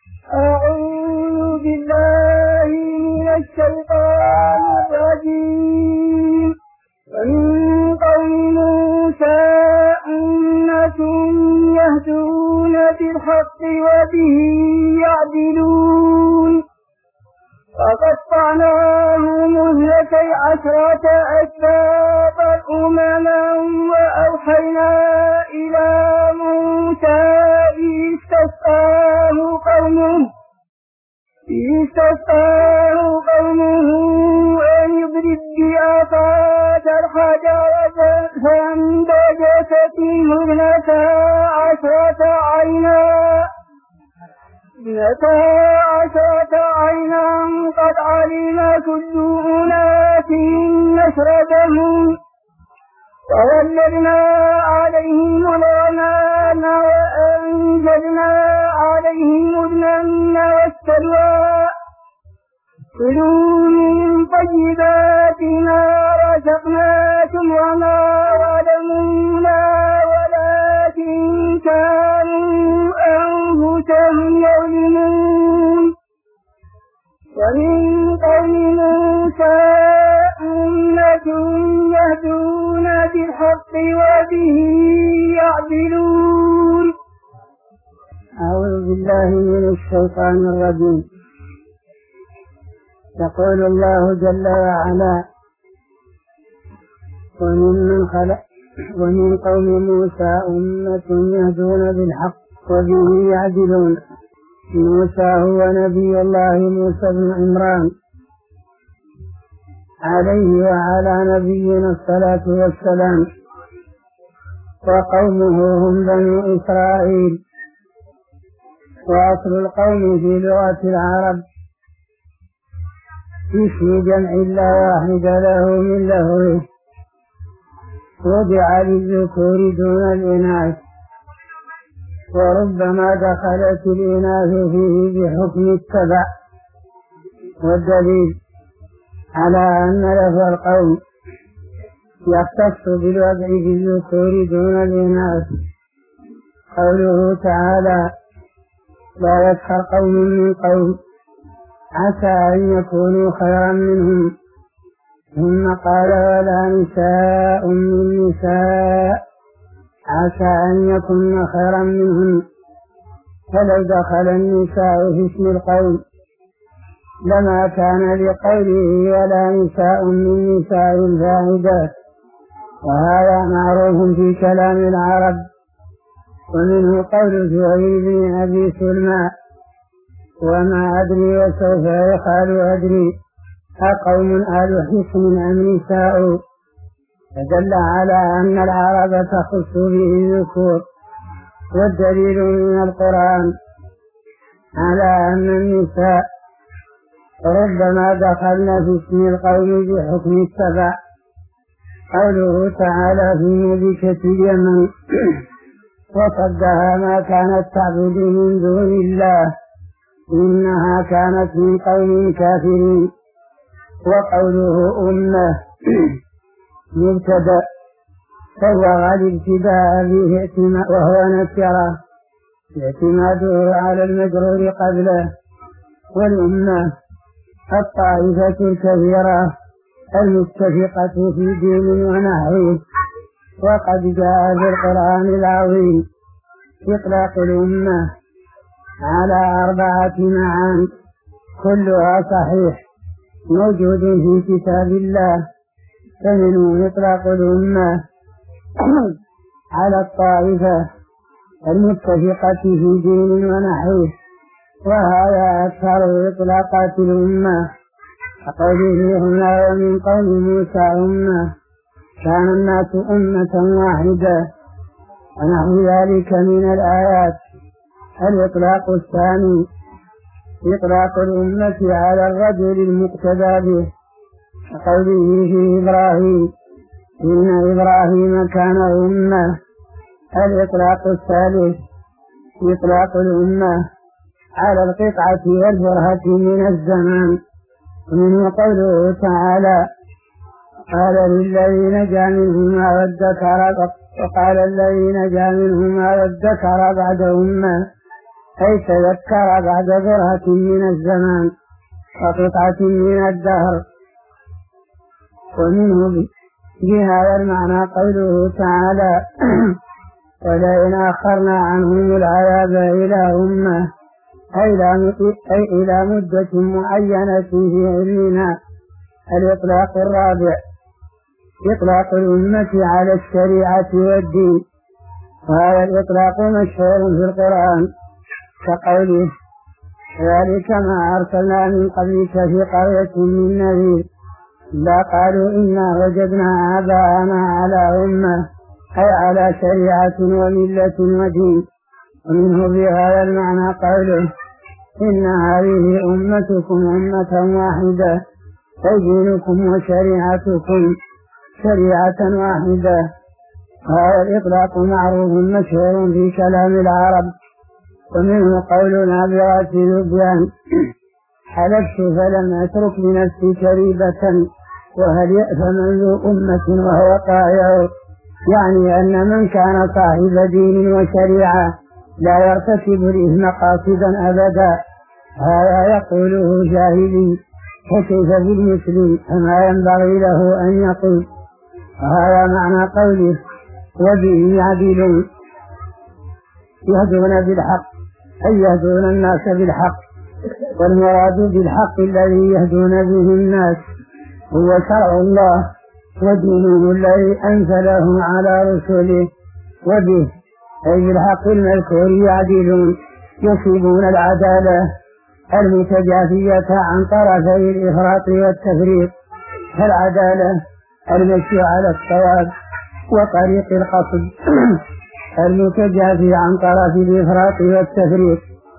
أعوذ بالله من الشيطان الرجيم. ومن قوم موسى أمة يهدون بالحق وبه يعدلون. وقطعناهم 12 أسباطا أمما وأوحينا إلى موسى إذ استسقاه قومه أن اضرب بعصاك الحجر فانبجست منه 12 عينا قد علم كل أناس مشربهم ووجدنا عليهم الغمام وأنزلنا عليهم المن والسلوى كلوا من طيبات ما رزقناكم وما ظلمونا ولكن كانوا أنفسهم يظلمون. ومن قوم موسى أمة يهدون بالحق وبه يعدلون. أعوذ بالله من الشيطان الرجيم. يقول الله جل وعلا: ومن قوم موسى أمة يهدون بالحق وبه يعدلون. موسى هو نبي الله موسى بن عمران عليه وعلى نبينا الصلاة والسلام، وقومه هم بنو إسرائيل. وأصل القوم في لغة العرب اسم جمع لا واحد له من لهوه، وضع للذكور دون الإناث، وربما دخلت الإناث فيه بحكم التبع. والدليل على أن لفظ القوم يختص بالوضع في الذكور دون الإناث قوله تعالى: لا يسخر قوم من قوم عسى أن يكونوا خيرا منهم. ثم قال: ولا نساء من نساء عسى أن يكون خيرا منهم. فلو دخل النساء في اسم القوم لما كان لقوله ولا نساء من نساء فاعدات، وهذا معروف في كلام العرب. ومنه قول زهير بن أبي سلمى: وما أدري وسوف يقال أدري أقوم آل حصن أم نساء. فدل على أن العرب تخص به الذكور. والدليل من القرآن على أن النساء ربما دخلن في اسم القوم بحكم التبع قوله تعالى في ملكة اليمن: وصدها ما كانت تعبد من دون الله إنها كانت من قوم كافرين. وقوله أمة مبتدأ فهو غالب ابتداء به وهو نكرة اعتماده على المجرور قبله. والأمة الطائفة الكثيرة المتفقة في دين ونحوه. وقد جاء في القرآن العظيم إطلاق الأمة على 4 معان كلها صحيح موجود في كتاب الله. فمنه إطلاق الأمة على الطائفة المتفقة في دين ونحوه، وهذا أكثر إطلاقات الأمة. فقوله هنا: ومن قوم موسى أمة، كان الناس أمة واحدة. ونحو ذلك من الآيات. الإطلاق الثاني إطلاق الأمة على الرجل المقتدى به، كقوله في إبراهيم: إن إبراهيم كان أمة. الإطلاق الثالث إطلاق الأمة على القطعة والبرهة من الزمان. ومنه قوله تعالى: قال للذين نجا منهما وادكر بعد أمة أي تذكر بعد ذرة من الزمان وقطعة من الدهر. ومنه بهذا المعنى قوله تعالى ولئن أخرنا عنهم العذاب إلى أمة أي إلى مدة معينة في علمنا. الإطلاق الرابع إطلاق الأمة على الشريعة والدين، وهذا الإطلاق مشهور في القرآن كقوله ذلك ما أرسلنا من قبلك في قرية من نذير لا قالوا إنا وجدنا آباءنا على أمة أي على شريعة وملة ودين. ومنه بهذا المعنى قوله إن هذه أمتكم أمة واحدة أي دينكم وشريعتكم شريعة واحدة. هذا الإطلاق معروف مشهور في كلام العرب. ومنه قولنا برأس ذبيان حلفت فلم أترك لنفسي شريبة وهل يأثم ذو أمة وهو طائع، يعني أن من كان صاحب دين وشريعة لا يرتكب الإثم قاصدا أبدا. هذا يقوله جاهلي فكيف بالمسلم فما ينبغي له أن يقول. وهذا معنى قوله وبه يعدلون يهدون بالحق أي يهدون الناس بالحق. والمراد بالحق الذي يهدون به الناس هو شرع الله ودينه الذي أنزله على رسله. وبه أي بالحق المذكور يعدلون يصيبون العدالة المتجافية عن طرفي الإفراط والتفريط. العدالة المشي على الصواب وطريق القصد المتجافي عن طرف الإفراط والتفريط.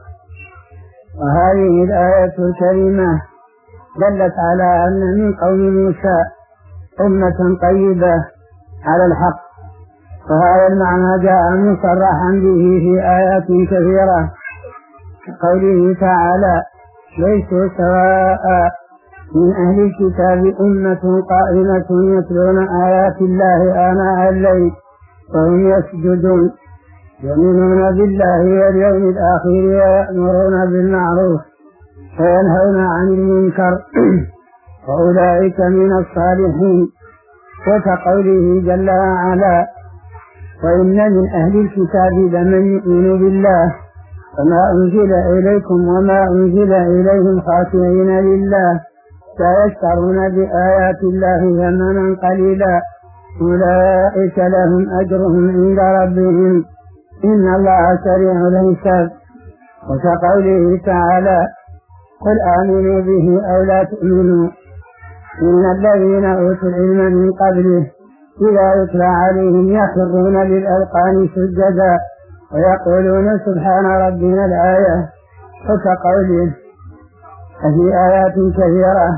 وهذه الآية الكريمة دلت على أن من قوم موسى أمة طيبة على الحق، وهذا المعنى جاء مصرحا به في آيات كثيرة كقوله تعالى ليسوا سواء من أهل الكتاب أمة قائمة يتلون آيات الله آناء الليل وهم يسجدون يؤمنون بالله واليوم الآخر ويأمرون بالمعروف وينهون عن المنكر وأولئك من الصالحين. وكقوله جل وعلا وإن من أهل الكتاب لمن يؤمن بالله وما أنزل إليكم وما أنزل إليهم خاشعين لله لا يشترون بآيات الله ثمنا قليلا أولئك لهم أجرهم عند ربهم إن الله سريع الحساب. وكقوله تعالى قل آمنوا به أو لا تؤمنوا إن الذين أوتوا العلم من قبله إذا يتلى عليهم يخرون للأذقان سجدا ويقولون سبحان ربنا الآية. وكقوله في آيات كثيرة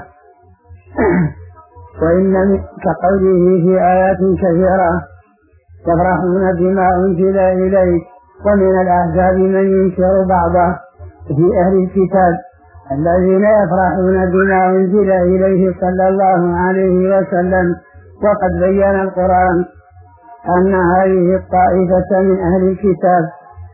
كقوله في آيات كثيرة يفرحون بما أنزل إليك ومن الأحزاب من ينكر بعضه في أهل الكتاب الذين يفرحون بما أنزل إليه صلى الله عليه وسلم. وقد بين القرآن أن هذه الطائفة من أهل الكتاب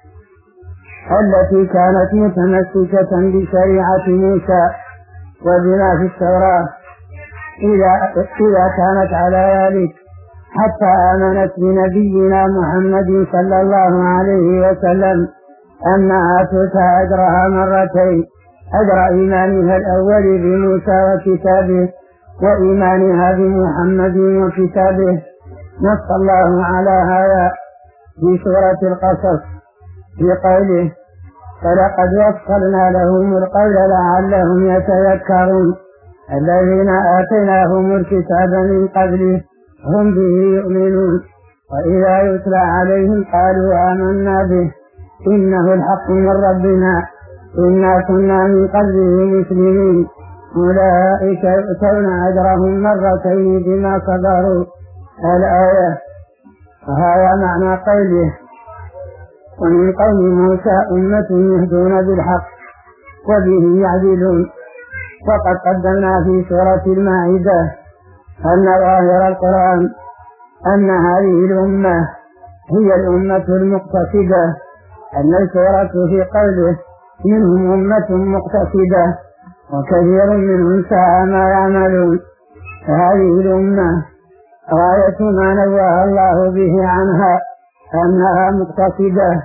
التي كانت متمسكة بشريعة موسى وبما في التوراة إذا كانت على ذلك حتى آمنت بنبينا محمد صلى الله عليه وسلم أنها تؤتى أجرها مرتين أجر إيمانها الأول بموسى وكتابه وإيمانها بمحمد وكتابه. نص الله على هذا في سورة القصص في قوله فلقد وصلنا لهم القول لعلهم يتذكرون الذين آتيناهم الكتاب من قبله هم به يؤمنون وإذا يتلى عليهم قالوا آمنا به إنه الحق من ربنا إنا كنا من قبله مسلمين أولئك يؤتون أجرهم مرتين بما صبروا. الآية. وهذا معنى قوله ومن قوم موسى أمة يهدون بالحق وبه يعدلون. وقد قدمنا في سورة المائدة أن ظاهر القرآن أن هذه الأمة هي الأمة المقتصدة المذكورة في قوله منهم أمة مقتصدة وكثير منهم ساء ما يعملون. فهذه الأمة غاية ما نوه الله به عنها أنها مقتصدة.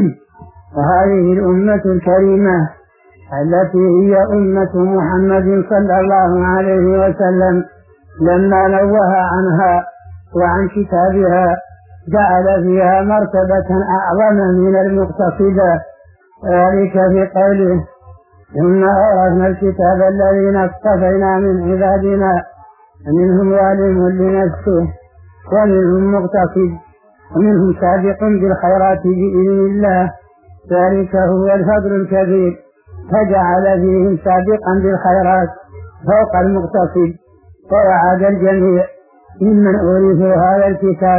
وهذه الأمة الكريمة التي هي أمة محمد صلى الله عليه وسلم لما نوه عنها وعن كتابها جعل فيها مرتبة أعظم من المقتصدة، ذلك في قوله ثم أورثنا الكتاب الذين اصطفينا من عبادنا منهم ظالم لنفسه ومنهم مقتصد ومنهم سابق بالخيرات بإذن الله، ذلك هو الفضل الكبير. فجعل فيهم سابقا بالخيرات فوق المقتصد، ووعد الجميع ممن أورثوا هذا الكتاب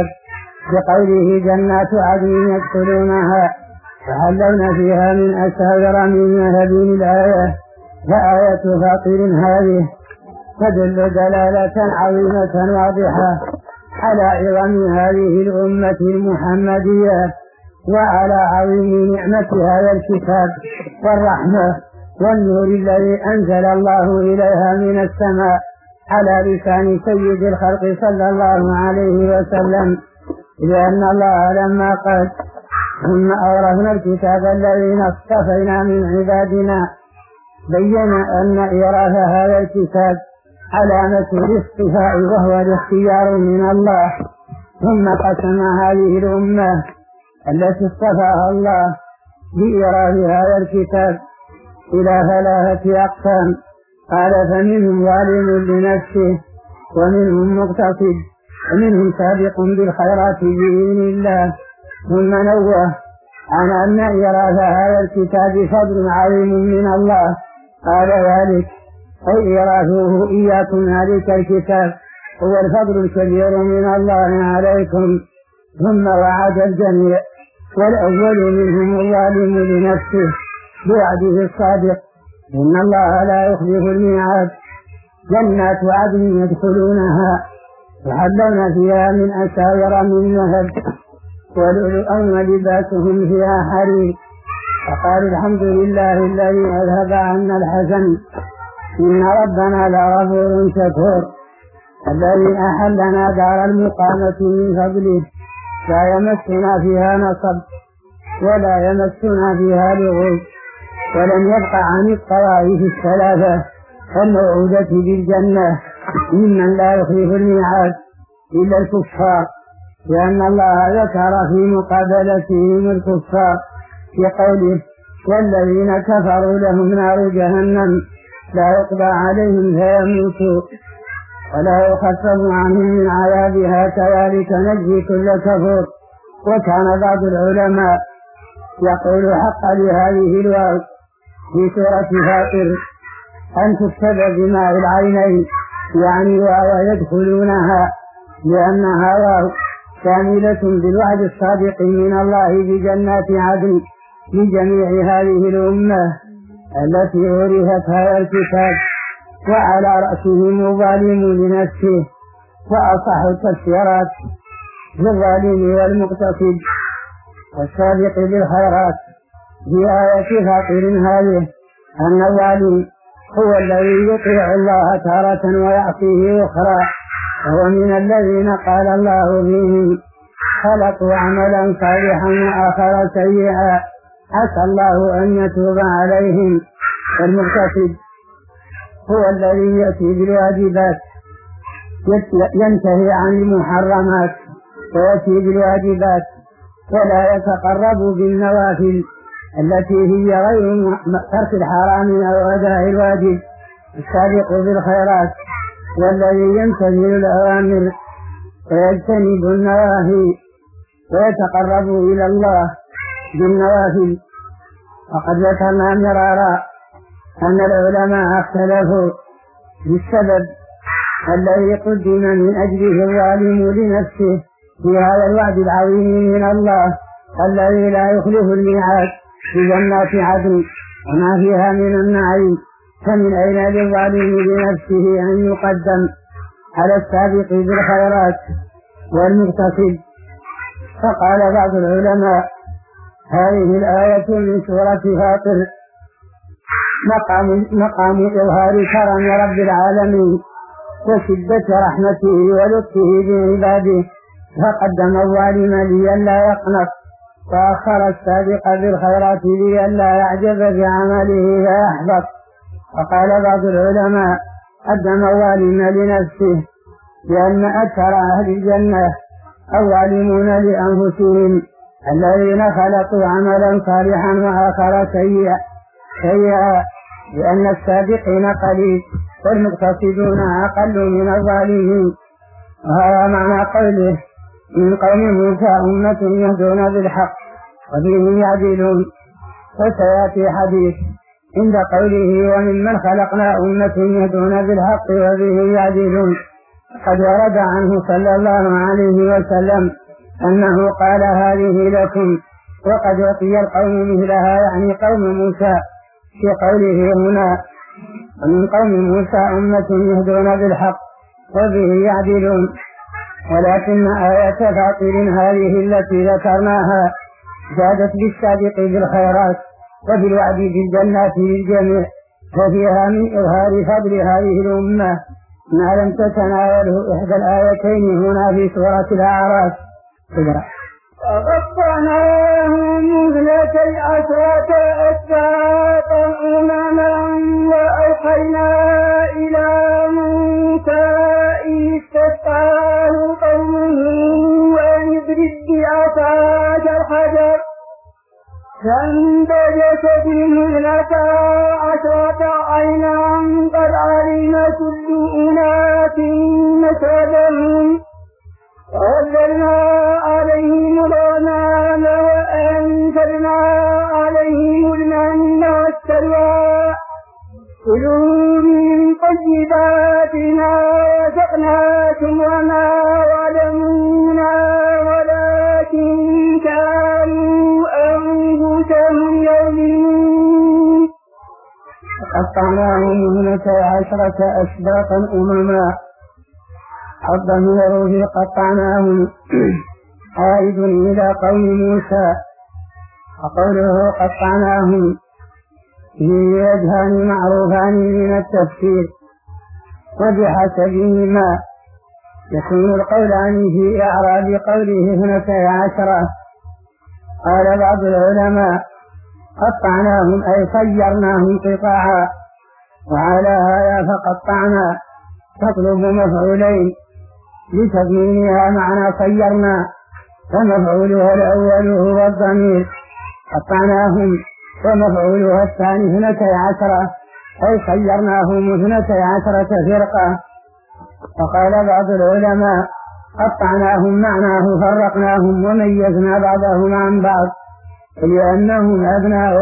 بقوله جنات عدن يدخلونها يحلون فيها من أساور من ذهب. الآية فآية فاطر هذه تدل دلالة عظيمة واضحة على عظم هذه الأمة المحمدية وعلى عظيم نعمة هذا الكتاب والرحمة والنور الذي أنزل الله إليها من السماء على لسان سيد الخلق صلى الله عليه وسلم، لأن الله لما قال ثم أورثنا الكتاب الذين اصطفينا من عبادنا بين أن إيراث هذا الكتاب علامة الاصطفاء وهو الاختيار من الله. ثم قسم هذه الأمة التي اصطفاها الله بإيراث هذا الكتاب إلى 3 أقسام، قال فمنهم ظالم لنفسه ومنهم مقتصد ومنهم سابق بالخيرات بإذن الله. ثم نوه عن أن إيراث هذا الكتاب فضل عظيم من الله، قال ذلك أي إيراثه إياكم ذلك الكتاب هو الفضل الكبير من الله عليكم. ثم وعد الجميع والأول منهم الظالم لنفسه بوعده الصادق إن الله لا يخلف الميعاد، جنات عدن يدخلونها يحلون فيها من أساور من ذهب ولؤلؤا ولباسهم فيها حرير. فقال الحمد لله الذي أذهب عنا الحزن إن ربنا لغفور شكور، الذي أحلنا دار المقامة من فضله لا يمسنا فيها نصب ولا يمسنا فيها لغوب، ولم يبق عن الطوائف 3 الموعودة بالجنة ممن لا يخلف الميعاد إلا الكفار، لأن الله ذكر في مقابلتهم الكفار في قوله والذين كفروا لهم نار جهنم لا يقضى عليهم فيموتوا ولا يخفف عنهم من عذابها كذلك نجزي كل كفور. وكان بعض العلماء يقول حق لهذه الواو في سورة فاطر أن تكتب بماء العينين يعني واو يدخلونها، لأنها واو كاملة بالوعد الصادق من الله بجنات عدن لجميع هذه الأمة التي أورثت هذا الكتاب، وعلى رأسهم ظالم لنفسه. وأصح التفسيرات للظالم والمقتصد والسابق بالخيرات في آية فاطر هذه أن الظالم هو الذي يطيع الله تارة ويعصيه أخرى، وهو من الذين قال الله فيهم خلقوا عملا صالحا وآخر سيئا عسى الله أن يتوب عليهم. والمقتصد هو الذي يأتي بالواجبات ينتهي عن المحرمات ويأتي بالواجبات ولا يتقرب بالنوافل التي هي غير ترك الحرام أو أداء الواجب. السابق بالخيرات والذي يمتثل الأوامر ويجتنب النواهي ويتقرب إلى الله بالنوافل. وقد ذكرنا مرارا أن العلماء اختلفوا بالسبب الذي قدم من أجله الظالم لنفسه في هذا الوعد العظيم من الله الذي لا يخلف الميعاد في جنات عدن وما فيها من النعيم، فمن أين للظالم لنفسه أن يقدم على السابق بالخيرات والمقتصد؟ فقال بعض العلماء هذه الآية من سورة فاطر مقام إظهار كرم رب العالمين وشدة رحمته ولطفه بعباده، فقدم الظالم لئلا يقنط وأخر السابق بالخيرات لئلا يعجب بعمله فيحبط. وقال بعض العلماء قدم الظالم لنفسه لأن أكثر أهل الجنة الظالمون لأنفسهم الذين خلقوا عملا صالحا وآخر سيئا، لأن السابقين قليل والمقتصدون أقل من الظالمين. وهذا معنى قوله من قوم موسى أمة يهدون بالحق وبه يعدلون. وسيأتي حديث عند قوله وممن خلقنا أمة يهدون بالحق وبه يعدلون، قد ورد عنه صلى الله عليه وسلم أنه قال هذه لكم وقد أعطي القوم مثلها، يعني قوم موسى، في قوله هنا ومن قوم موسى أمة يهدون بالحق وبه يعدلون. ولكن آية فاطر هذه التي ذكرناها زادت بالسابق بالخيرات وبالوعد بالجنات للجميع، وفيها من إظهار فضل هذه الأمة ما لم تتناوله إحدى الآيتين هنا في سورة الأعراف. وقطعناهم 12 أسباطا أمما وأوحينا إلى موسى إذ استسقاه قومه أن اضرب بعصاك الحجر فانبجست منه 12 عينا قد علم كل أناس مشربهم وظللنا عليهم الغمام وأنزلنا عليهم المن والسلوى كلوا من طيبات ما رزقناكم وما ظلمونا ولكن كانوا أنفسهم يظلمون. فقطعناهم 12 أسباطا أمما. الضمير في قطعناهم عائد إلى قوم موسى، وقوله قطعناهم في وجهان معروفان من التفسير وبحسبهما يكون القولان في إعراب قوله 12. قال بعض العلماء قطعناهم أي صيرناهم قطاعا، وعلى هذا فقطعنا تطلب مفعولين لتضمينها معنى صيرنا، فمفعولها الأول هو الضمير قطعناهم، ومفعولها الثاني 12 أي صيرناهم 12 فرقة. وقال بعض العلماء قطعناهم معناه فرقناهم وميزنا بعضهم عن بعض، لأنهم أبناء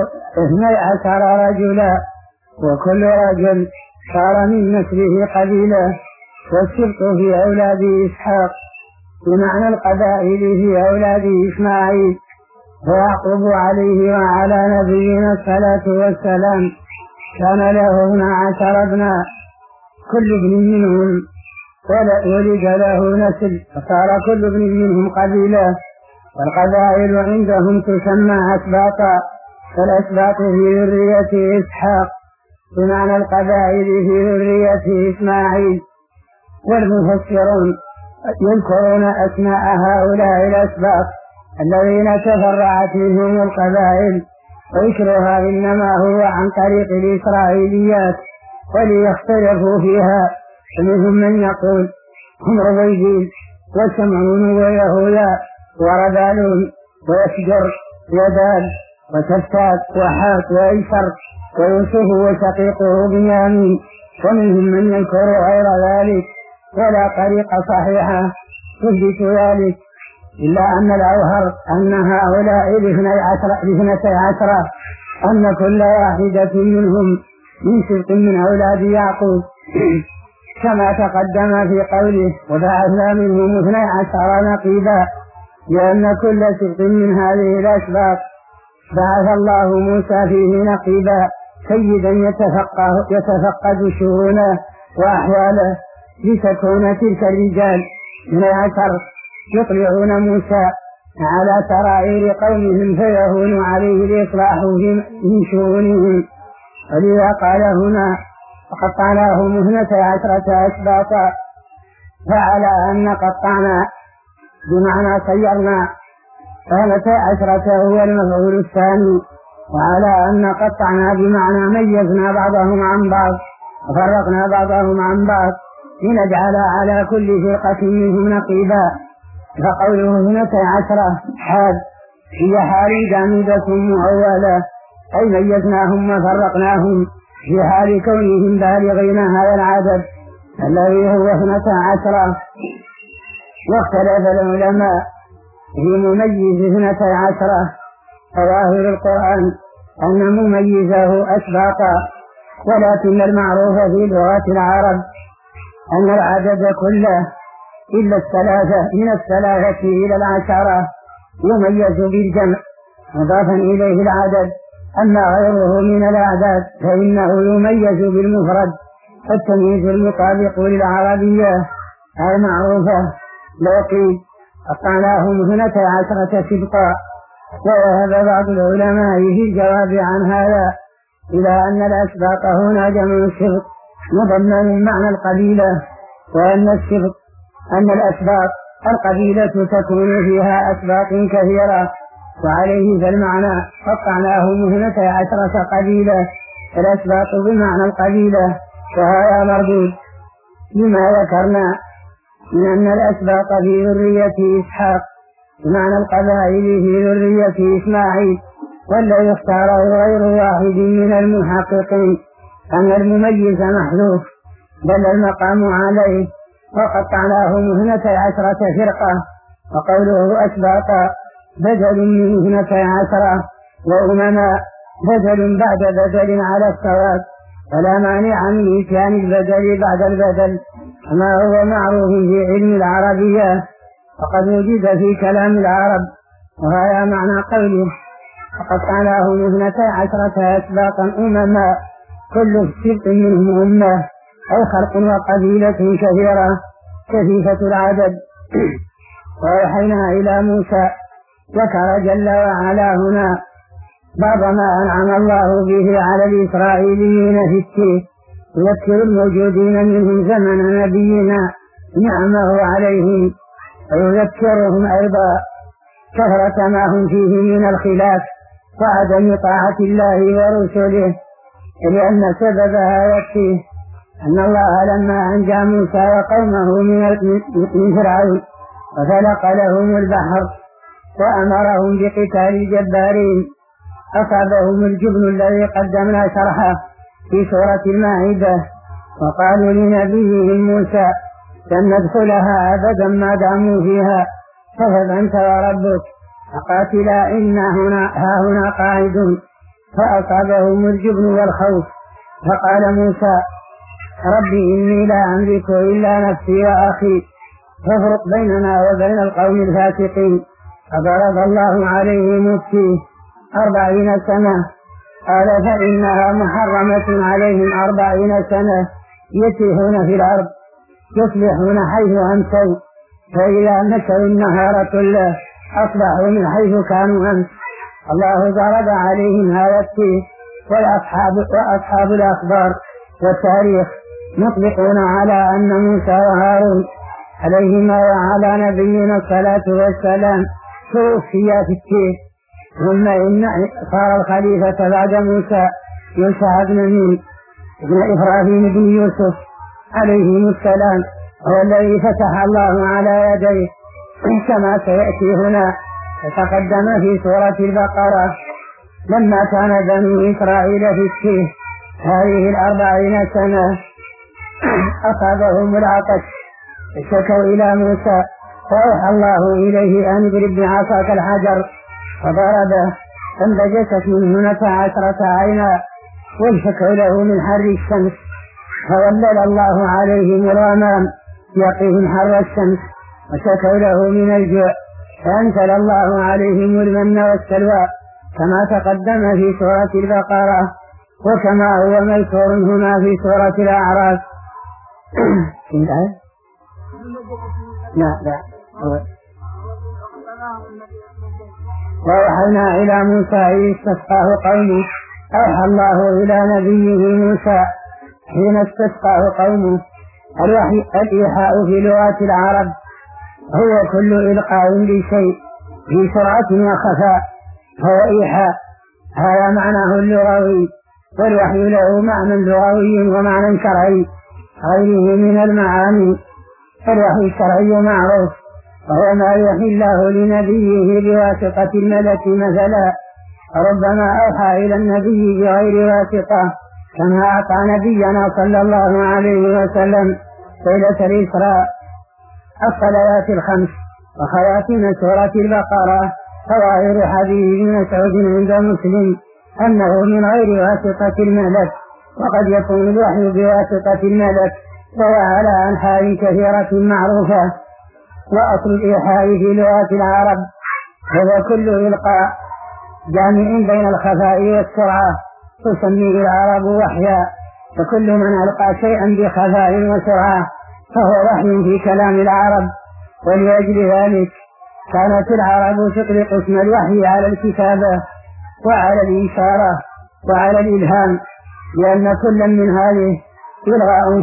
12 رجلا، وكل رجل صار من نسله قبيلة، والسبط في أولاد إسحاق بمعنى القبائل في أولاد إسماعيل، ويعقوب عليه وعلى نبينا الصلاة والسلام كان له 12 ابنا، كل ابن منهم ولد له نسل، فصار كل ابن منهم قبيلة. والقبائل عندهم تسمى أسباطا، فالأسباط في ذرية إسحاق بمعنى القبائل في ذرية إسماعيل. والمفسرون يذكرون أسماء هؤلاء الأسباط الذين تفرعت منهم القبائل، وذكرها إنما هو عن طريق الإسرائيليات وليختلفوا فيها، فمنهم من يقول هم ربيجيل وشمعون ويهوذا وربالون ويشجر ودال وتفتات وحات وإيسر ويوسف وشقيقه بنيامين، ومنهم من ينكر غير ذلك، ولا طريقة صحيحة تثبت ذلك، إلا أن الأظهر أن هؤلاء 12 أن كل واحدة منهم من سبط من أولاد يعقوب، كما تقدم في قوله وبعثنا منهم 12 نقيبا، لأن كل سبط من هذه الأسباط بعث الله موسى فيه نقيبا سيدا يتفقد شؤونه وأحواله، لتكون تلك الرجال 12 يطلعون موسى على سرائر قومهم فيهون عليه الإصلاح من شؤونهم. ولذا قال هنا وقطعناهم 12 أسباطا، فعلى أن قطعنا بمعنى صيرنا، 12 هو المفعول الثاني، وعلى أن قطعنا بمعنى ميزنا بعضهم عن بعض وفرقنا بعضهم عن بعض لنجعل على كل فرقة منهم نقيبا. فقوله 12 حال هي حال جامدة مؤولة، أي ميزناهم وفرقناهم في حال كونهم بالغين هذا العدد الذي هو 12. واختلف العلماء في مميز 12، فظاهر القرآن أن مميزه أسباطا، ولكن المعروف في لغة العرب أن العدد كله إلا 3 من 3 إلى 10 يميز بالجمع مضافا إليه العدد، أما غيره من الأعداد فإنه يميز بالمفرد. فالتمييز المطابق للعربية المعروفة لو قيل قطعناهم 12 سبقا. وذهب بعض العلماء في الجواب عن هذا إلى أن الأسباط هنا جمع السبط مضمن معنى القبيلة، وأن السبط أن الأسباط القبيلة تكون فيها أسباط كثيرة، وعليه فالمعنى قطعناهم 12 قبيلة، الأسباط بمعنى القبيلة، وهذا مردود لما ذكرنا من أن الأسباط في ذرية إسحاق بمعنى القبائل في ذرية إسماعيل. والذي اختاره غير واحد من المحققين أن المميز محذوف بل المقام عليه، وقطعناهم 12 فرقة. وقوله أسباطا بدل من 12 وأمما بدل بعد بدل على الصواب، فلا مانع من إتيان البدل بعد البدل كما هو معروف في علم العربية وقد وجد في كلام العرب. وهذا معنى قوله وقطعناهم 12 أسباطا أمما، كل سبط منهم أمة أو خلق وقبيلة كثيرة كثيفة العدد. وأوحينا إلى موسى، ذكر جل وعلا هنا بعض ما أنعم الله به على الإسرائيليين في التيه، يذكر الموجودين منهم زمن نبينا نعمه عليهم، ويذكرهم أيضا كثرة ما هم فيه من الخلاف وعدم طاعة الله ورسله، لأن سببها يكفيه أن الله لما أنجى موسى وقومه من فرعون وفلق لهم البحر وأمرهم بقتال الجبارين أصابهم الجبن الذي قدمنا شرحه في سورة المائدة، وقالوا لنبيهم موسى لن ندخلها أبدا ما داموا فيها فاذهب أنت وربك فقاتلا إنا هنا قاعدون. فأصابهم الجبن والخوف، فقال موسى ربي إني لا أملك إلا نفسي وأخي فافرق بيننا وبين القوم الفاسقين. فضرب الله عليهم التيه 40 سنة، قال فإنها محرمة عليهم 40 سنة يتيهون في الأرض يصبحون حيث أمسوا، فإذا مشوا النهار كله أصبحوا من حيث كانوا أمس. الله ضرب عليهم هذا التيه. وأصحاب الأخبار والتاريخ مطلقون على أن موسى وهارون عليهما وعلى نبينا الصلاة والسلام توفيا في التيه، ثم إن صار الخليفة بعد موسى يوشع بن نون ابن إبراهيم بن يوسف عليهم السلام، هو الذي فتح الله على يديه كما سيأتي هنا وتقدم في سورة البقرة. لما كان بني إسرائيل في التيه هذه 40 سنة أصابهم العطش فشكوا إلى موسى، فأوحى الله إليه أن اضرب بعصاك الحجر فضربه فانبجست منه 12 عينا وانشكوا له من حر الشمس، فظلل الله عليهم الغمام يقيهم حر الشمس وشكوا له من الجوع، فأنزل الله عليهم المن والسلوى كما تقدم في سورة البقرة وكما هو مذكور هنا في سورة الأعراف. لا وأوحينا إلى موسى إذ استسقاه قومه. أوحى الله إلى نبيه موسى حين استسقاه قومه. الإيحاء في لغة العرب هو كل إلقاء لشيء في سرعة وخفاء هو إيحاء، هذا معناه اللغوي. والوحي له معنى لغوي ومعنى شرعي غيره من المعاني. الوحي الشرعي معروف وهو ما يوحي الله لنبيه بواسطة الملك مثلا، ربما أوحى إلى النبي بغير واسطة كما أعطى نبينا صلى الله عليه وسلم ليلة الإسراء الصلوات الخمس وخواتم سورة البقرة. فظاهر حديث ابن مسعود عند مسلم أنه من غير واسطة الملك، وقد يكون الوحي بواسطة الملك وهو على أنحاء كثيرة معروفة. وأصل الإيحاء في لغة العرب هو كل إلقاء جامع بين الخفاء والسرعة تسميه العرب وحيا، فكل من ألقى شيئا بخفاء وسرعة فهو وحي في كلام العرب. ولأجل ذلك كانت العرب تطلق اسم الوحي على الكتابة وعلى الإشارة وعلى الإلهام، لأن كل من هذه إلقاء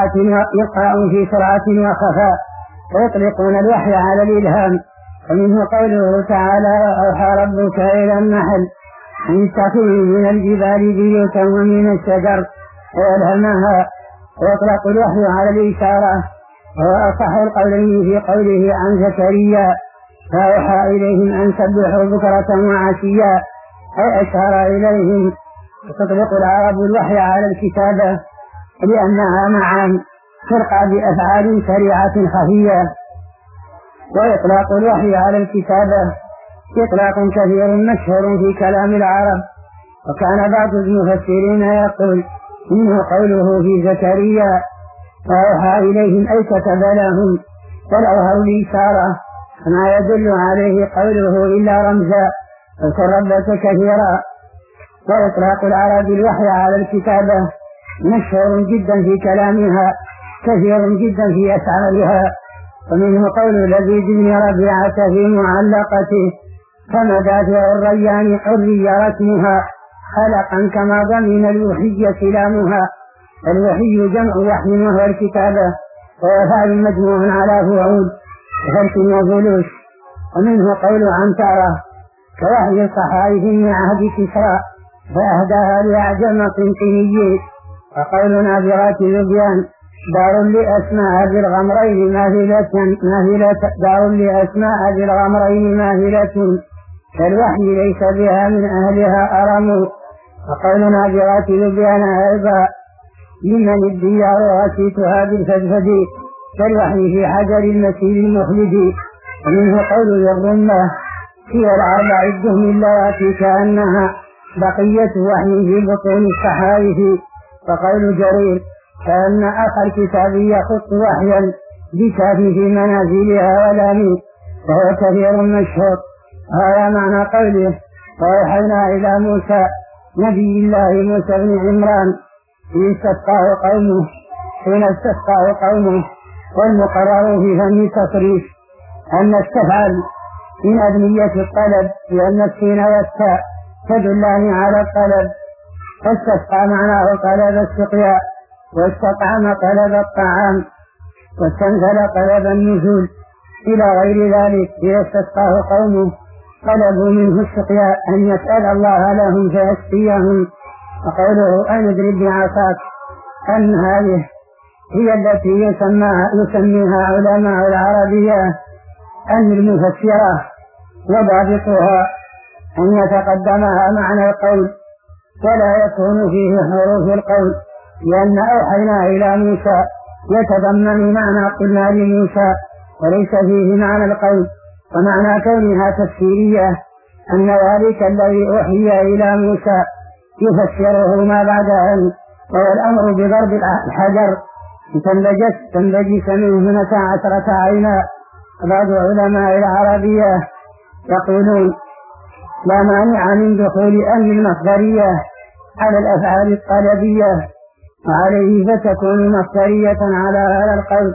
في سرعة وخفاء، ويطلقون الوحي على الإلهام. ومنه قوله تعالى: أوحى ربك إلى النحل أن اتخذي من الجبال بيوتا ومن الشجر ويلهمها. ويطلق الوحي على الإشارة، وهو أصح القولين في قوله عن زكريا: فأوحى إليهم أن سبحوا بكرة وعشيا، أي أشار إليهم. وتطلق العرب الوحي على الكتابة لأنها معا ترقى بأفعال سريعة خفية. وإطلاق الوحي على الكتابة إطلاق كثير مشهور في كلام العرب. وكان بعض المفسرين يقول إنه قوله في زكريا: فأوحى إليهم أي كتب لهم، والأوهى الإشارة ما يدل عليه قوله إلا رمزا اذكر ربك كثيرا. وإطلاق العرب الوحي على الكتابة مشهور جدا في كلامها كثير جدا في أفعالها. ومنه قول لبيد بن ربيعة في معلقته: فمدافع الريان حري رسمها خلقا كما ضمن الوحي سلامها. الوحي جمع وحي وهو الكتابة، وفعل مجموع على فعول وفلك وفلوس. ومنه قول عنترة: كوحي الصحائف من عهد كسرى فأهداها لأعجم قنطيني. وقول نابغات لبيان: دار لأسماء بالغمرين ماهلة كالوحي ليس بها من أهلها أرم. وقول نابغات لبيان أيضا: لمن الديار غسيتها بالفدفد كالوحي في حجر المسير المخلد. ومنه قول الرمة: هي الأربع الدهم اللواتي كأنها بقية وحي في بطون الصحائف. وقول جرير: كأن أخ الكتاب يخط وحيا بكافي في منازلها ولامي، وهو كثير مشهور. هذا معنى قوله: وأوحينا إلى موسى نبي الله موسى بن عمران حين استسقاه قومه. والمقرر في فم التصريف أن استفعل من أبنية الطلب، لأن السين والتاء تدلان على الطلب. فاستسقى معناه طلب السقيا، واستطعم طلب الطعام، واستنزل طلب النزول، إلى غير ذلك. إذا استسقاه قومه طلبوا منه السقيا أن يسأل الله لهم فيسقيهم. وقوله: أن اضرب بعصاك، أن هذه هي التي يسميها علماء العربية أن المفسرة، وضابطها أن يتقدمها معنى القول ولا يكون فيه حروف القول، لأن أوحينا إلى موسى يتضمن معنى قلنا لموسى وليس فيه معنى القول. ومعنى كونها تفسيرية أن ذلك الذي أوحي إلى موسى يفسره ما بعد أن، وهو الأمر بضرب الحجر تنبجس منه 12 عينا. بعض علماء العربية يقولون: لا مانع من دخول أن المصدرية على الأفعال الطلبية، وعليه فتكون مصدرية على هذا القول.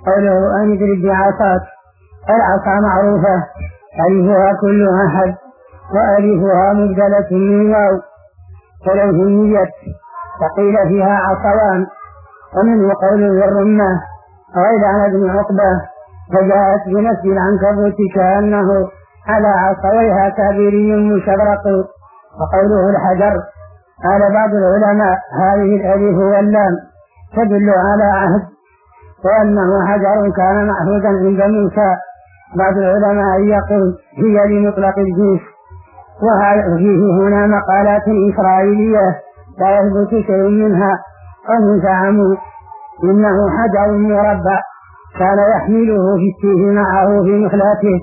قوله: أن اضرب بعصاك، العصا معروفة تعرفها كل أحد، وألفها مبدلة من واو فلو هميت فقيل فيها عصوان. ومنه قوله الرمة غير عن ابن عقبة فجاءت بنفس العنكبوت كأنه على عصويها كبيري مشبرق. وقوله الحجر قال بعض العلماء هذه الألف واللام تدل على عهد وأنه حجر كان محفوظا عند موسى. بعض العلماء يقول هي لمطلق الجنس. وفيه هنا مقالات إسرائيلية لا يثبت شيء منها. قوم زعموا إنه حجر مربع كان يحمله في السيف معه في مخلاته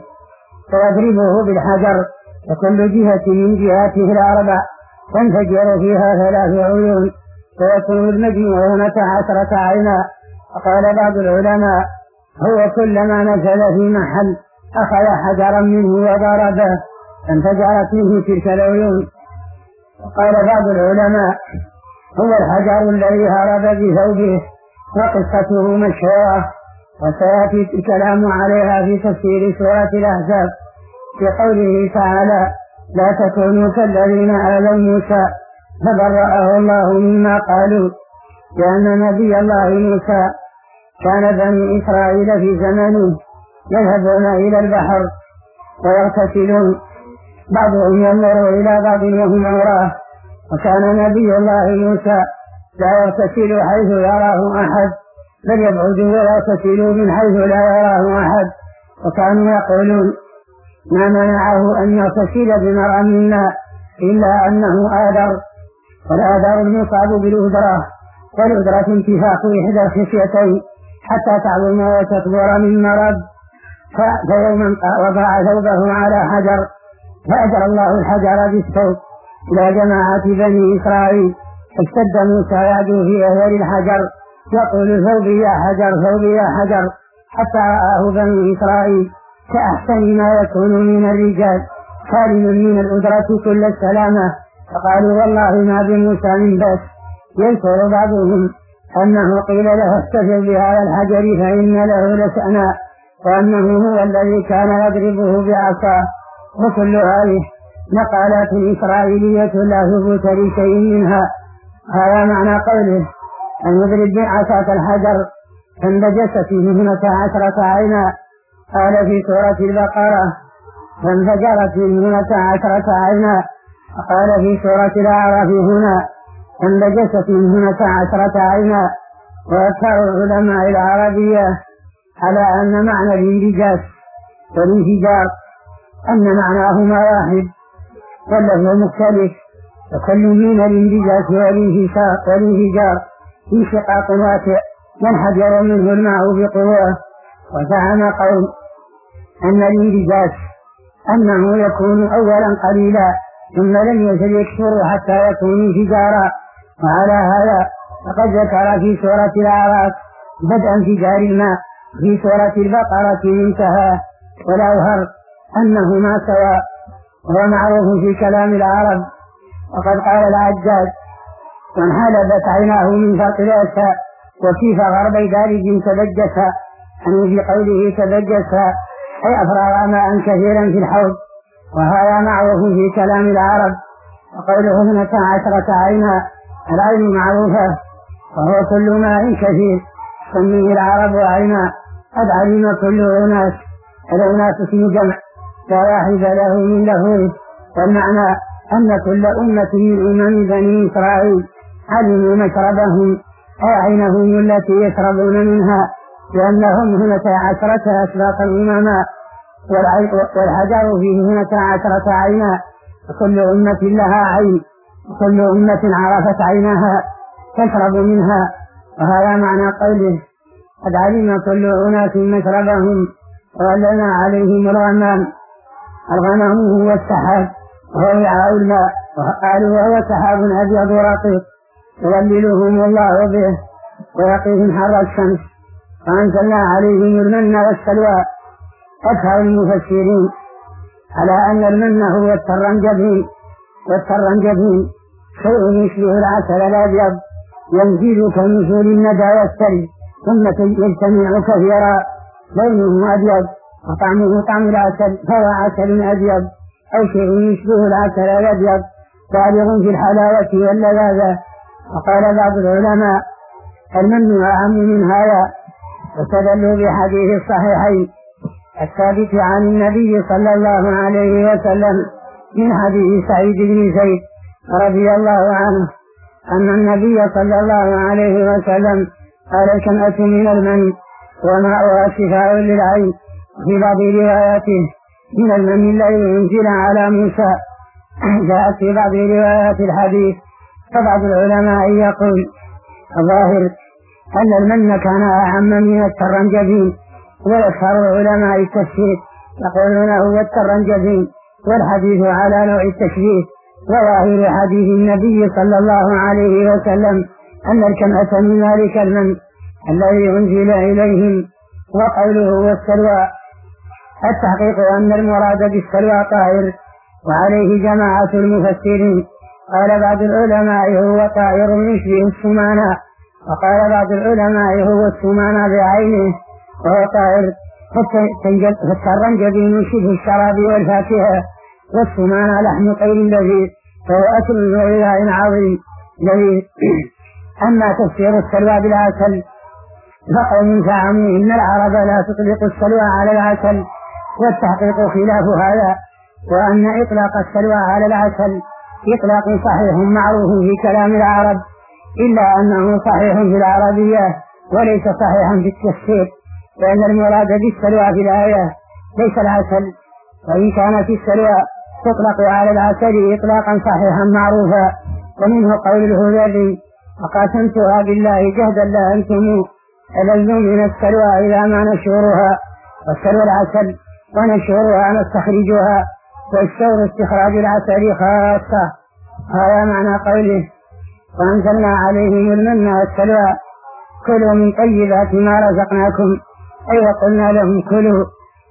ويضربه بالحجر وكل جهة من جهاته الأربع تنفجر فيها 3 عيون ويكون المجموع 12 عينا. وقال بعض العلماء هو كلما نزل في محل أخذ حجرا منه وضربه فانفجرت منه تلك العيون. وقال بعض العلماء هو الحجر الذي هرب بثوبه وقصته مشهورة وسيأتي الكلام عليها في تفسير سورة الأحزاب في قوله تعالى لا تكونوا كالذين آذوا موسى فبرأه الله مما قالوا. لأن نبي الله موسى كان بني إسرائيل في زمنه يذهبون إلى البحر ويغتسلون بعضهم ينظر إلى بعض وهم عراه. وكان نبي الله موسى لا يغتسل حيث يراه أحد بل يبعد ويغتسل من حيث لا يراه أحد. وكانوا يقولون ما منعه أن يغتسل بمرأة منا إلا أنه آذر. والآذر المصاب بالأذرة والأذرة انتفاق إحدى الخشيتين حتى تعظم وتكبر من مرض. فيوما وضع ثوبه على حجر فأجر الله الحجر بالثوب إلى جماعة بني إسرائيل. اشتد موسى يعدو في أهل الحجر يقول ثوبي يا حجر ثوبي يا حجر حتى رآه بني إسرائيل كأحسن ما يكون من الرجال سالم من الأدرة كل السلامة. فقالوا والله ما بموسى من بس. يذكر بعضهم أنه قيل له استفل بهذا الحجر فإن له لسأنا وأنه هو الذي كان يضربه بعصاه. وكل هذه مقالات إسرائيلية لا ثبوت لشيء منها. هذا معنى قوله أن يضرب بعصاة الحجر فانبجست فيه 12 عينا. قال في سورة البقرة فانفجرت منه 12 عينا. وقال في سورة الأعراف هنا فانبجست منه 12 عينا. وأكثر العلماء العربية على أن معنى الانبجاس والانفجار أن معناهما واحد واللفظ مختلف. وكل من الانبجاس والانفجار انشقاق واسع ينحدر منه الماء بقوة. وزعم قوم أن الانبجاس أنه يكون أولا قليلا ثم لم يزل يكثر حتى يكون انفجارا. وعلى هذا فقد ذكر في سورة الأعراف بدء انفجار الماء في سورة البقرة منتهى والأظهر أنهما سواء. وهو معروف في كلام العرب. وقد قال العجاج وانحلبت عيناه من فرق الأسى وكيف غربي دارج تبجسا. أن في قوله تبجسا أي أفرغ ماء كثيرا في الحوض. وهذا معروف في كلام العرب. وقوله 12 عينا العين معروفة وهو كل ماء كثير سميه العرب عينا. قد علم كل أناس الأناس اسم جمع لا واحد له من لفظه. والمعنى أن كل أمة من أمم بني إسرائيل علموا مشربهم وعينهم التي يشربون منها لأنهم 12 أسباط الأمماء. والحجر فيه 12 عينا وكل أمة لها عين وكل أمة عرفت عينها تشرب منها. وهذا معنى قوله قد علم كل أناس مشربهم وولنا عليهم الغمام. الغمام هو السحاب وهو وعاء الماء. وقالوا وهو سحاب أبيض رقيق يظللهم الله به ويقيهم حر الشمس. وأنزلنا عليهم المن والسلوى. أكثر المفسرين على أن المن هو الترنجبين والترنجبين شيء يشبه العسل الأبيض ينزل كنزول الندى والثلج ثم يجتمع كثيرا لونه أبيض وطعمه طعم العسل فهو عسل أبيض أو شيء يشبه العسل الأبيض بالغ في الحلاوة واللذاذة. وقال بعض العلماء المن أعم من هذا، واستدلوا بحديث الصحيحين الثابت عن النبي صلى الله عليه وسلم من حديث سعيد بن زيد رضي الله عنه أن النبي صلى الله عليه وسلم قال الكمأة من المن وماؤها شفاء للعين. في بعض رواياته من المن الذي أنزل على موسى. جاءت في بعض روايات الحديث فبعض العلماء يقول الظاهر أن المن كان أعم من الترنجبين، وأكثر علماء التفسير يقولون هو الترنجبين، والحديث على نوع التشبيه. وظاهر حديث النبي صلى الله عليه وسلم أن الكمأة من ذلك المن الذي أنزل إليهم. وقوله والسلوى التحقيق أن المراد بالسلوى طائر، وعليه جماعة المفسرين. قال بعض العلماء هو طائر يشبه السمانة، وقال بعض العلماء هو السمانة بعينه وهو طائر. فالترنجبين شبه الشراب والفاكهة، والسمانة لحم طير لذيذ فهو أكل وغذاء عظيم لذيذ. أما تفسير السلوى بالعسل فقوم زعموا إن العرب لا تطلق السلوى على العسل، والتحقيق خلاف هذا، وأن إطلاق السلوى على العسل إطلاق صحيح معروف في كلام العرب، إلا أنه صحيح في العربية وليس صحيحا في التفسير، لأن المراد بالسلوى في الآية ليس العسل، وإن كانت السلوى تطلق على العسل إطلاقا صحيحا معروفا. ومنه قول الهذلي وقاسمتها بالله جهدا لا أنتم ألذ من السلوى إلى ما نشورها، والسلوى العسل ونشورها نستخرجها، والشور استخراج العسل خاصة. هذا معنى قوله وأنزلنا عليهم المن والسلوى كلوا من طيبات ما رزقناكم، أي وقلنا لهم كلوا.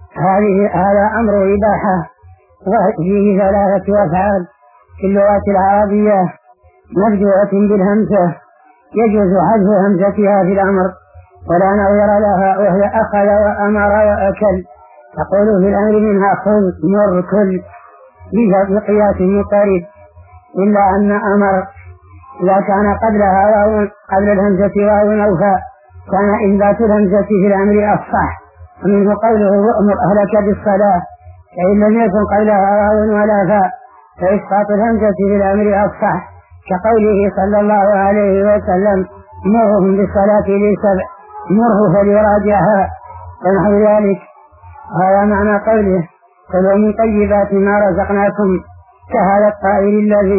هذا أمر إباحة، وفيه ثلاثة أفعال في اللغة العربية مبدوءة بالهمزة يجوز حذف همزتها في الأمر ولا نظير لها، وهي أخذ وأمر وأكل. تقول في الأمر منها خذ مر كل بقياس مقارب، إلا أن أمر إذا كان قبلها واو قبل الهمزة واو أو فاء كان إثبات الهمزة في الأمر أفصح. ومنه قوله وأمر أهلك بالصلاة، فإن لم يكن قبلها واو ولا فاء فإسقاط الهمزة في الأمر أفصح، كقوله صلى الله عليه وسلم مرهم بالصلاة لسبع مره فليراجعها ونحو ذلك. هذا معنى قوله كلوا من طيبات ما رزقناكم، كهذا الطائر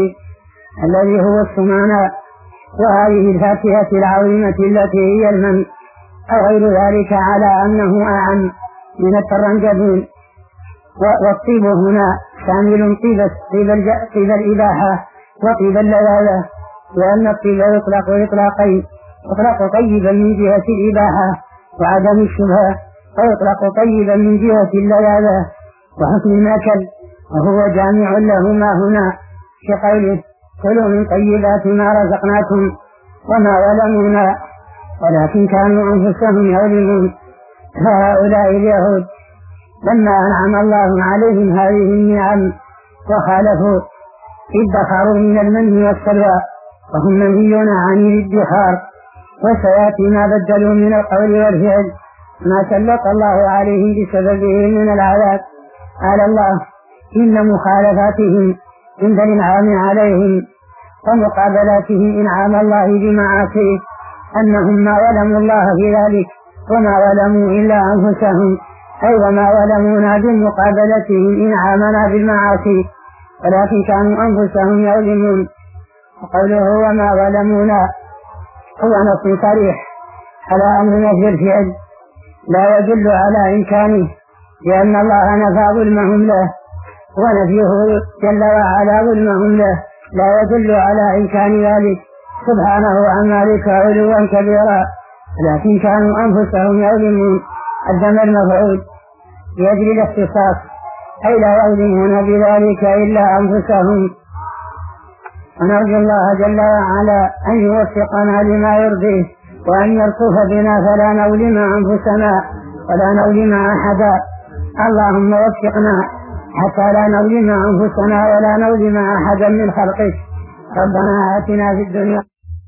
الذي هو السمانة، وهذه الفاكهة العظيمة التي هي المن، أو غير ذلك على أنه أعم من الترنجبين. والطيب هنا شامل طيب الإباحة وطيب اللذاذة، لأن الطيب يطلق إطلاقين، يطلق طيبا من جهة الإباحة وعدم الشبهة، ويطلق طيبا من جهة اللذاذة وحسن المأكل، وهو جامع لهما هنا في قوله كلوا من طيبات ما رزقناكم وما ظلمونا ولكن كانوا أنفسهم يظلمون. فهؤلاء اليهود لما أنعم الله عليهم هذه النعم وخالفوا ادخروا من المن والسلوى، وهم منهيون عن الادخار، وسيأتي ما بدلوا من القول والفعل ما سلط الله عليهم بسببه من العذاب. قال الله إن مخالفاتهم عند الإنعام عليهم ومقابلاتهم إنعام الله بمعاصيه أنهم ما ظلموا الله في ذلك وما ظلموا إلا أنفسهم، أي وما ظلمونا بمقابلتهم إنعامنا بالمعاصي، ولكن كانوا أنفسهم يظلمون. وقوله وما ظلمونا هو نص صريح على أمر نفي الفعل لا يدل على إمكانه، لأن الله نفى ظلمهم له، ونفيه جل وعلا ظلمهم له لا يدل على إمكان ذلك سبحانه عن ذلك علوا كبيرا، لكن كانوا أنفسهم يظلمون. قدم المفعول لأجل الاختصاص، أي لا يظلمون بذلك إلا أنفسهم. ونرجو الله جل وعلا أن يوفقنا لما يرضيه، وأن يرصف بنا فلا نظلم أنفسنا ولا نظلم أحدا. اللهم وفقنا حتى لا نظلم أنفسنا ولا نظلم أحدا من خلقك. ربنا آتنا في الدنيا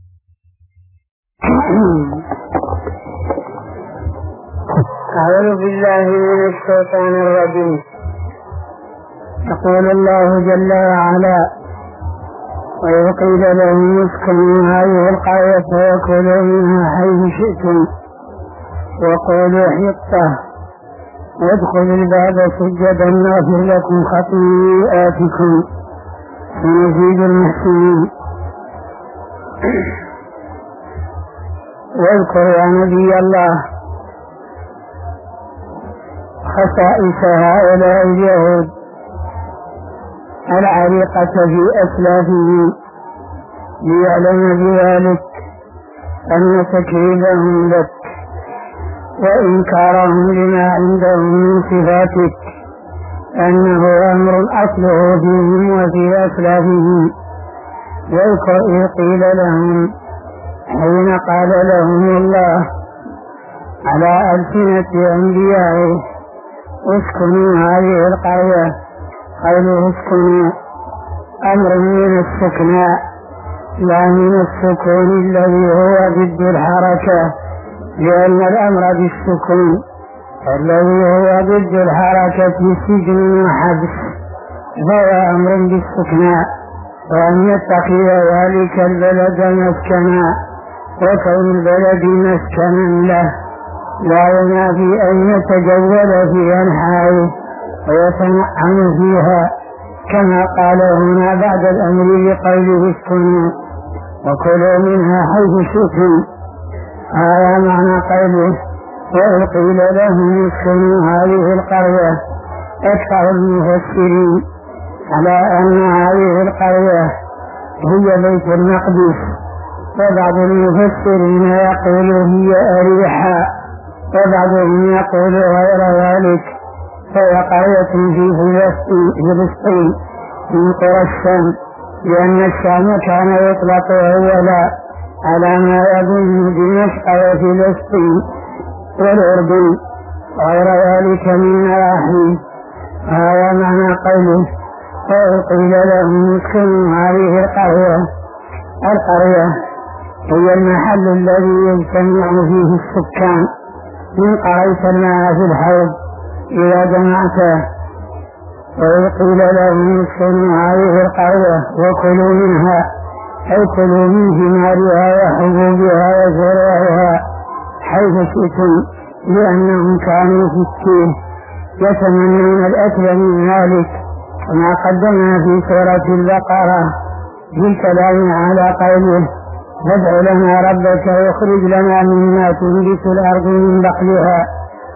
أعوذ بالله من الشيطان الرجيم. يقول الله جل وعلا: وإذ قيل لهم اسكنوا هذه القرية وكلوا منها حيث شئتم وقولوا حطة وادخلوا الباب سجدا نغفر لكم خطيئاتكم ونزيد المحسنين. واذكر يا نبي الله خصائص هؤلاء اليهود العريقة في أسلافهم ليعلم بذلك أن تكذيبهم لك وإنكارهم لما عندهم من صفاتك أنه أمر أصله فيهم وفي أسلافهم. واذكر إذ قيل لهم حين قال لهم الله على ألسنة أنبيائه: اسكنوا هذه القرية. قوله اسكنوا أمر من السكناء لا من السكون الذي هو ضد الحركة، لأن الأمر بالسكون الذي هو ضد الحركة سجن وحبس فهو أمر بالسكناء، وأن يتخذ ذلك البلد مسكنا، وكون البلد مسكنا له لا ينافي أن يتجول في أنحائه ويتنعم فيها، كما قال هنا بعد الأمر بقوله اسكنوا وكلوا منها حيث شئتم. هذا معنى قوله وإذ قيل لهم اسكنوا هذه القرية. أكثر المفسرين على أن هذه القرية هي بيت المقدس، وبعض المفسرين يقول هي أريحا، وبعضهم يقول غير ذلك، فهي قرية في فلسطين من قرى الشام، لأن الشام كان يطلق أولا على ما يظن دمشق وفلسطين والأردن غير ذلك من نواحي. هذا معنى قوله وإذ قيل لهم اسكنوا هذه القرية. القرية هي المحل الذي يجتمع فيه السكان، من قريت الماء في الحوض إذا جمعته. وإذ قيل لهم اسكنوا هذه القرية وكلوا منها، أي كلوا من ثمارها وحبوبها وزروعها حيث شئتم، لأنهم كانوا في التيه يتمنون الأكل من ذلك، كما قدمنا في سورة البقرة في الكلام على قوله: فادع لنا ربك يخرج لنا مما تنبت الأرض من بقلها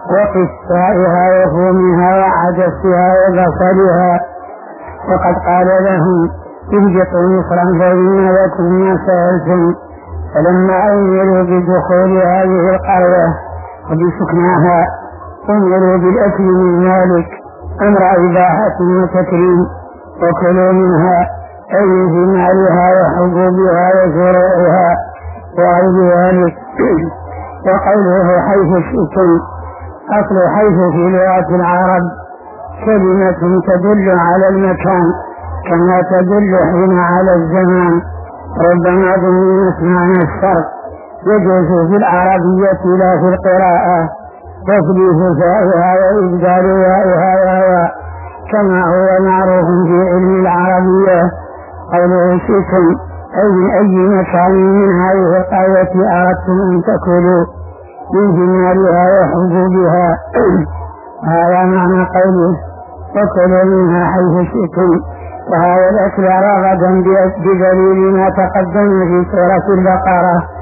وقثائها وفومها وعدسها وبصلها. وقد قال لهم: اهبطوا مصرا فإن لكم ما سألتم. فلما أمروا بدخول هذه القرية وبسكناها أمروا بالأكل من ذلك أمر إباحة وتكريم. وكلوا منها أي من ثمارها وحبوبها وزروعها وغير ذلك. وقوله حيث شئتم، أصل حيث في لغة العرب كلمة تدل على المكان كما تدل حين على الزمان، ربما ضمنت معنى الشرط، يجوز في العربية لا في القراءة تثبيت فائها وإبدال يائها وهو كما هو معروف في علم العربية. قوله شئتم أي من أي مكان من هذه القرية أردتم أن تأكلوا من ثمارها وحبوبها. هذا معنى قوله وكلوا منها حيث شئتم. وهذا الأكل رغدا بدليل ما تقدم في سورة البقرة